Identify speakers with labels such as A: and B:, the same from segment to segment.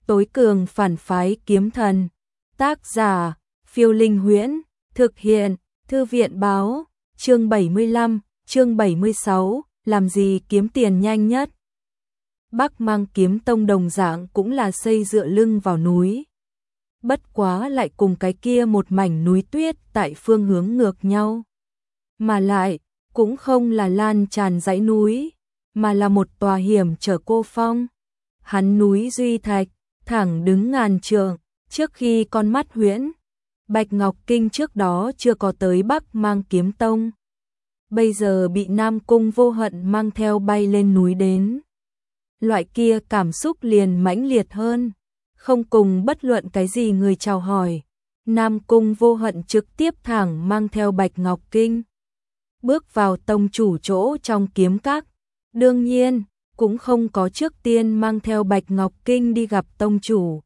A: tối cường phản phái kiếm thần. Tác giả, Phiêu Linh Huyễn, thực hiện, Thư viện báo, chương 75, chương 76, làm gì kiếm tiền nhanh nhất. Bắc Mang Kiếm Tông đồng dạng cũng là xây dựa lưng vào núi. Bất quá lại cùng cái kia một mảnh núi tuyết tại phương hướng ngược nhau. Mà lại, cũng không là lan tràn dãy núi, mà là một tòa hiểm trở cô phong. Hắn núi duy thạch, thẳng đứng ngàn trượng, trước khi con mắt huyễn. Bạch Ngọc Kinh trước đó chưa có tới Bắc Mang Kiếm Tông. Bây giờ bị Nam Cung Vô Hận mang theo bay lên núi đến. Loại kia cảm xúc liền mãnh liệt hơn, không cùng bất luận cái gì người chào hỏi. Nam Cung Vô Hận trực tiếp thẳng mang theo Bạch Ngọc Kinh. Bước vào tông chủ chỗ trong kiếm các. Đương nhiên, cũng không có trước tiên mang theo Bạch Ngọc Kinh đi gặp tông chủ,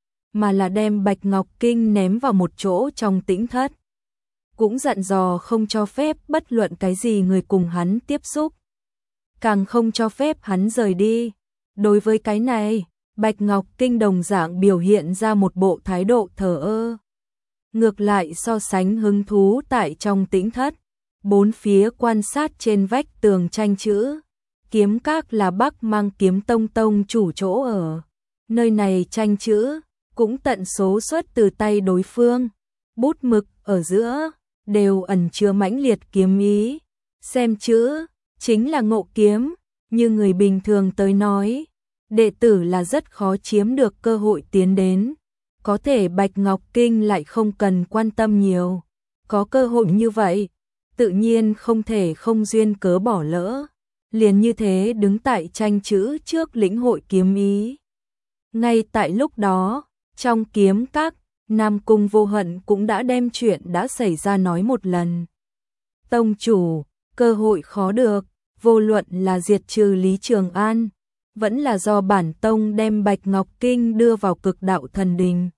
A: mà là đem Bạch Ngọc Kinh ném vào một chỗ trong tĩnh thất. Cũng dặn dò không cho phép bất luận cái gì người cùng hắn tiếp xúc, càng không cho phép hắn rời đi. Đối với cái này, Bạch Ngọc Kinh đồng dạng biểu hiện ra một bộ thái độ thờ ơ. Ngược lại so sánh hứng thú tại trong tĩnh thất, bốn phía quan sát trên vách tường tranh chữ. Kiếm các là Bắc Mang Kiếm Tông tông chủ chỗ ở. Nơi này tranh chữ, cũng tận số xuất từ tay đối phương. Bút mực ở giữa, đều ẩn chứa mãnh liệt kiếm ý. Xem chữ, chính là ngộ kiếm, như người bình thường tới nói. Đệ tử là rất khó chiếm được cơ hội tiến đến. Có thể Bạch Ngọc Kinh lại không cần quan tâm nhiều. Có cơ hội như vậy, tự nhiên không thể không duyên cớ bỏ lỡ. Liền như thế đứng tại tranh chữ trước lĩnh hội kiếm ý. Ngay tại lúc đó, trong kiếm các, Nam Cung Vô Hận cũng đã đem chuyện đã xảy ra nói một lần. Tông chủ, cơ hội khó được, vô luận là diệt trừ Lý Trường An, vẫn là do bản tông đem Bạch Ngọc Kinh đưa vào Cực Đạo Thần Đình,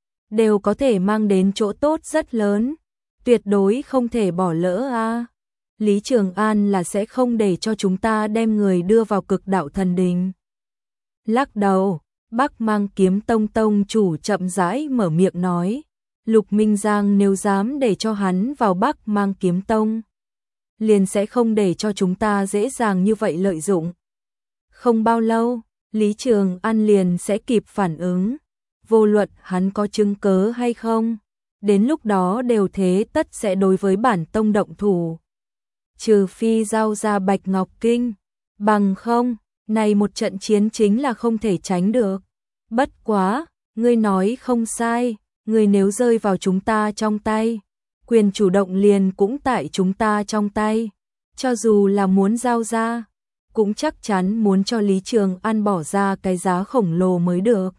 A: đều có thể mang đến chỗ tốt rất lớn, tuyệt đối không thể bỏ lỡ a. Lý Trường An là sẽ không để cho chúng ta đem người đưa vào Cực Đạo Thần Đình. Lắc đầu, Bắc Mang Kiếm Tông tông chủ chậm rãi mở miệng nói, Lục Minh Giang nếu dám để cho hắn vào Bắc Mang Kiếm Tông, liền sẽ không để cho chúng ta dễ dàng như vậy lợi dụng. Không bao lâu, Lý Trường An liền sẽ kịp phản ứng, vô luận hắn có chứng cớ hay không, đến lúc đó đều thế tất sẽ đối với bản tông động thủ. Trừ phi giao ra Bạch Ngọc Kinh, bằng không, này một trận chiến chính là không thể tránh được. Bất quá, ngươi nói không sai, ngươi nếu rơi vào chúng ta trong tay, quyền chủ động liền cũng tại chúng ta trong tay. Cho dù là muốn giao ra, cũng chắc chắn muốn cho Lý Trường An bỏ ra cái giá khổng lồ mới được.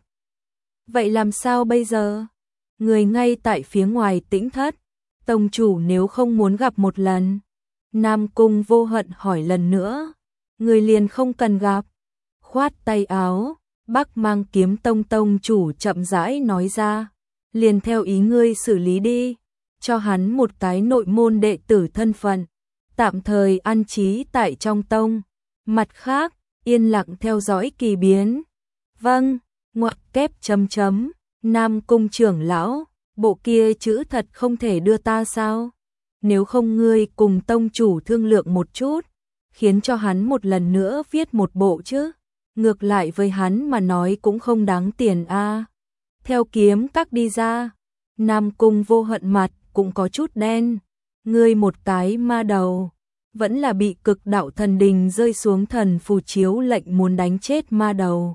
A: Vậy làm sao bây giờ? Người ngay tại phía ngoài tĩnh thất, tông chủ nếu không muốn gặp một lần. Nam Cung Vô Hận hỏi lần nữa, người liền không cần gặp. Khoát tay áo, Bắc Mang Kiếm Tông tông chủ chậm rãi nói ra, liền theo ý ngươi xử lý đi, cho hắn một cái nội môn đệ tử thân phận, tạm thời an trí tại trong tông, mặt khác, yên lặng theo dõi kỳ biến. Vâng, ngoặc kép chấm chấm, Nam Cung trưởng lão, bộ kia chữ thật không thể đưa ta sao? Nếu không ngươi cùng tông chủ thương lượng một chút, khiến cho hắn một lần nữa viết một bộ chứ. Ngược lại với hắn mà nói cũng không đáng tiền a. Theo kiếm các đi ra, Nam Cung Vô Hận mặt cũng có chút đen. Ngươi một cái ma đầu, vẫn là bị Cực Đạo Thần Đình rơi xuống thần phù chiếu lệnh muốn đánh chết ma đầu.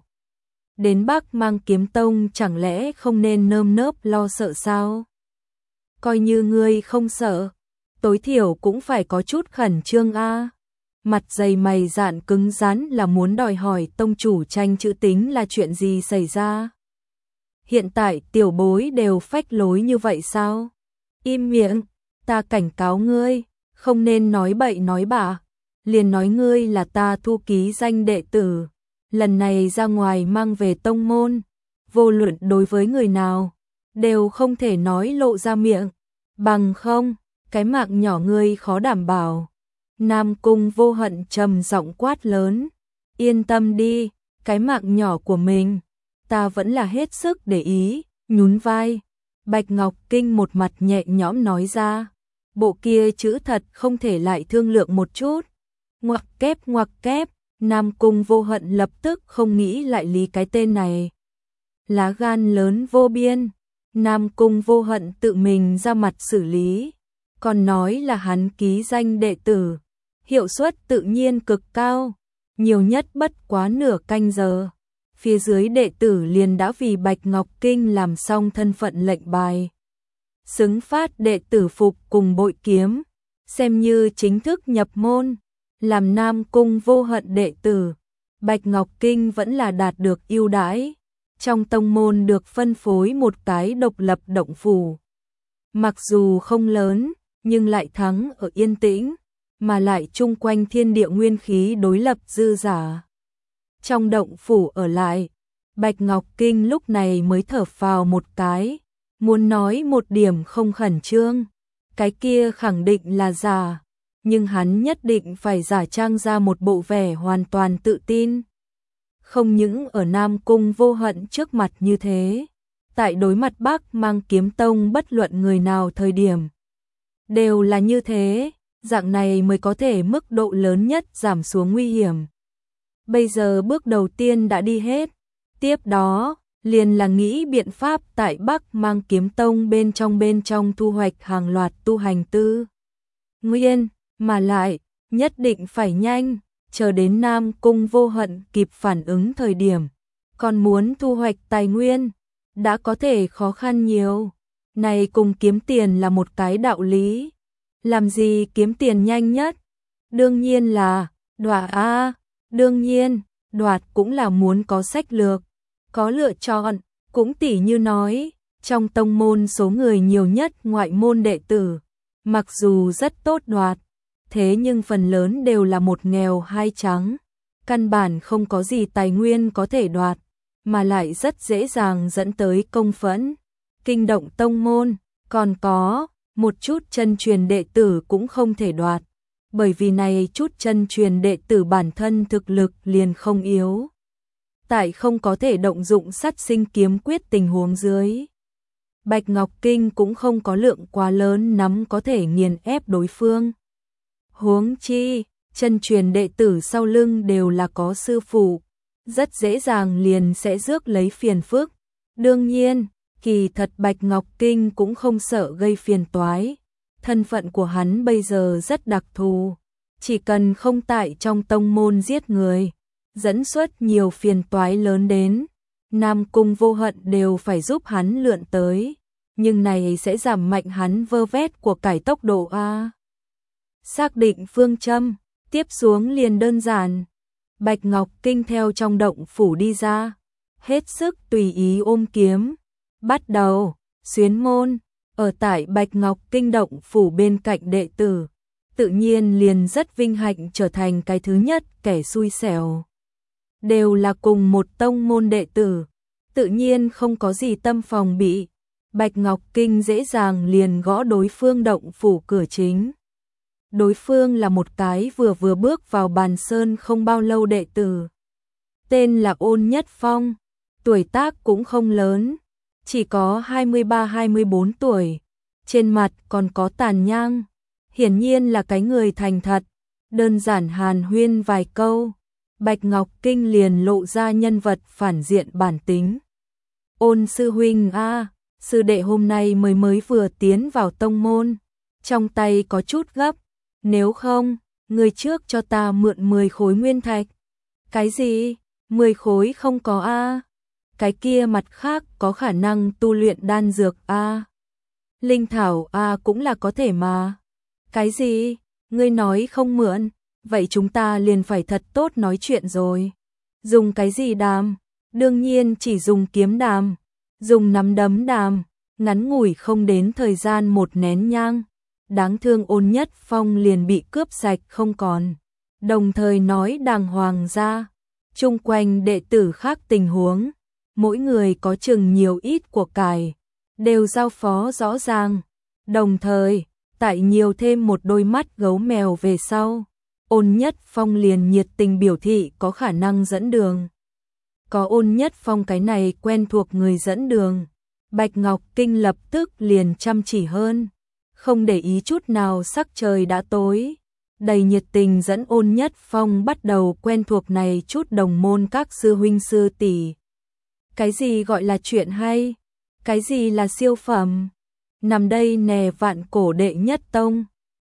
A: Đến Bắc Mang Kiếm Tông chẳng lẽ không nên nơm nớp lo sợ sao? Coi như ngươi không sợ, tối thiểu cũng phải có chút khẩn trương a. Mặt dày mày dạn cứng rắn là muốn đòi hỏi tông chủ tranh chữ tính là chuyện gì xảy ra. Hiện tại tiểu bối đều phách lối như vậy sao? Im miệng, ta cảnh cáo ngươi, không nên nói bậy nói bạ. Liền nói ngươi là ta thu ký danh đệ tử, lần này ra ngoài mang về tông môn, vô luận đối với người nào, đều không thể nói lộ ra miệng, bằng không, cái mạng nhỏ ngươi khó đảm bảo. Nam Cung Vô Hận trầm giọng quát lớn, yên tâm đi, cái mạng nhỏ của mình, ta vẫn là hết sức để ý, nhún vai. Bạch Ngọc Kinh một mặt nhẹ nhõm nói ra, bộ kia chữ thật không thể lại thương lượng một chút. Ngoặc kép, Nam Cung Vô Hận lập tức không nghĩ lại lý cái tên này. Lá gan lớn vô biên, Nam Cung Vô Hận tự mình ra mặt xử lý, còn nói là hắn ký danh đệ tử, hiệu suất tự nhiên cực cao, nhiều nhất bất quá nửa canh giờ. Phía dưới đệ tử liền đã vì Bạch Ngọc Kinh làm xong thân phận lệnh bài. Xứng phát đệ tử phục cùng bội kiếm, xem như chính thức nhập môn, làm Nam Cung Vô Hận đệ tử. Bạch Ngọc Kinh vẫn là đạt được ưu đãi, trong tông môn được phân phối một cái độc lập động phủ. Mặc dù không lớn, nhưng lại thắng ở yên tĩnh, mà lại chung quanh thiên địa nguyên khí đối lập dư giả. Trong động phủ ở lại, Bạch Ngọc Kinh lúc này mới thở phào một cái, muốn nói một điểm không khẩn trương, cái kia khẳng định là giả, nhưng hắn nhất định phải giả trang ra một bộ vẻ hoàn toàn tự tin. Không những ở Nam Cung Vô Hận trước mặt như thế, tại đối mặt Bắc Mang Kiếm Tông bất luận người nào thời điểm, đều là như thế, dạng này mới có thể mức độ lớn nhất giảm xuống nguy hiểm. Bây giờ bước đầu tiên đã đi hết, tiếp đó liền là nghĩ biện pháp tại Bắc Mang Kiếm Tông bên trong thu hoạch hàng loạt tu hành tư nguyên, mà lại nhất định phải nhanh, chờ đến Nam Cung Vô Hận kịp phản ứng thời điểm, còn muốn thu hoạch tài nguyên, đã có thể khó khăn nhiều. Này cùng kiếm tiền là một cái đạo lý. Làm gì kiếm tiền nhanh nhất? Đương nhiên là đoạt a, đương nhiên, đoạt cũng là muốn có sách lược, có lựa chọn, cũng tỉ như nói, trong tông môn số người nhiều nhất ngoại môn đệ tử, mặc dù rất tốt đoạt, thế nhưng phần lớn đều là một nghèo hai trắng, căn bản không có gì tài nguyên có thể đoạt, mà lại rất dễ dàng dẫn tới công phẫn, kinh động tông môn, còn có một chút chân truyền đệ tử cũng không thể đoạt, bởi vì này chút chân truyền đệ tử bản thân thực lực liền không yếu. Tại không có thể động dụng sát sinh kiếm quyết tình huống dưới, Bạch Ngọc Kinh cũng không có lượng quá lớn nắm có thể nghiền ép đối phương. Huống chi, chân truyền đệ tử sau lưng đều là có sư phụ, rất dễ dàng liền sẽ rước lấy phiền phức. Đương nhiên, kỳ thật Bạch Ngọc Kinh cũng không sợ gây phiền toái. Thân phận của hắn bây giờ rất đặc thù, chỉ cần không tại trong tông môn giết người, dẫn xuất nhiều phiền toái lớn đến, Nam Cung Vô Hận đều phải giúp hắn lượn tới, nhưng này sẽ giảm mạnh hắn vơ vét của cải tốc độ a. Xác định phương châm, tiếp xuống liền đơn giản. Bạch Ngọc Kinh theo trong động phủ đi ra, hết sức tùy ý ôm kiếm, bắt đầu xuyến môn. Ở tại Bạch Ngọc Kinh động phủ bên cạnh đệ tử, tự nhiên liền rất vinh hạnh trở thành cái thứ nhất kẻ xui xẻo. Đều là cùng một tông môn đệ tử, tự nhiên không có gì tâm phòng bị. Bạch Ngọc Kinh dễ dàng liền gõ đối phương động phủ cửa chính. Đối phương là một cái vừa bước vào Bàn Sơn không bao lâu đệ tử. Tên là Ôn Nhất Phong, tuổi tác cũng không lớn, chỉ có 23-24 tuổi, trên mặt còn có tàn nhang, hiển nhiên là cái người thành thật, đơn giản hàn huyên vài câu, Bạch Ngọc Kinh liền lộ ra nhân vật phản diện bản tính. Ôn sư huynh a, sư đệ hôm nay mới vừa tiến vào tông môn, trong tay có chút gấp, nếu không, người trước cho ta mượn 10 khối nguyên thạch. Cái gì? 10 khối không có a? Cái kia mặt khác có khả năng tu luyện đan dược a. Linh thảo a cũng là có thể mà. Cái gì? Ngươi nói không mượn, vậy chúng ta liền phải thật tốt nói chuyện rồi. Dùng cái gì đàm? Đương nhiên chỉ dùng kiếm đàm, dùng nắm đấm đàm, ngắn ngủi không đến thời gian một nén nhang. Đáng thương Ôn Nhất Phong liền bị cướp sạch không còn. Đồng thời nói đàng hoàng ra, chung quanh đệ tử khác tình huống, mỗi người có chừng nhiều ít của cải, đều giao phó rõ ràng. Đồng thời, tại nhiều thêm một đôi mắt gấu mèo về sau, Ôn Nhất Phong liền nhiệt tình biểu thị có khả năng dẫn đường. có Ôn Nhất Phong cái này quen thuộc người dẫn đường. Bạch Ngọc Kinh lập tức liền chăm chỉ hơn, không để ý chút nào sắc trời đã tối, đầy nhiệt tình dẫn Ôn Nhất Phong bắt đầu quen thuộc này chút đồng môn các sư huynh sư tỷ. Cái gì gọi là chuyện hay? Cái gì là siêu phẩm? Nằm đây nè vạn cổ đệ nhất tông.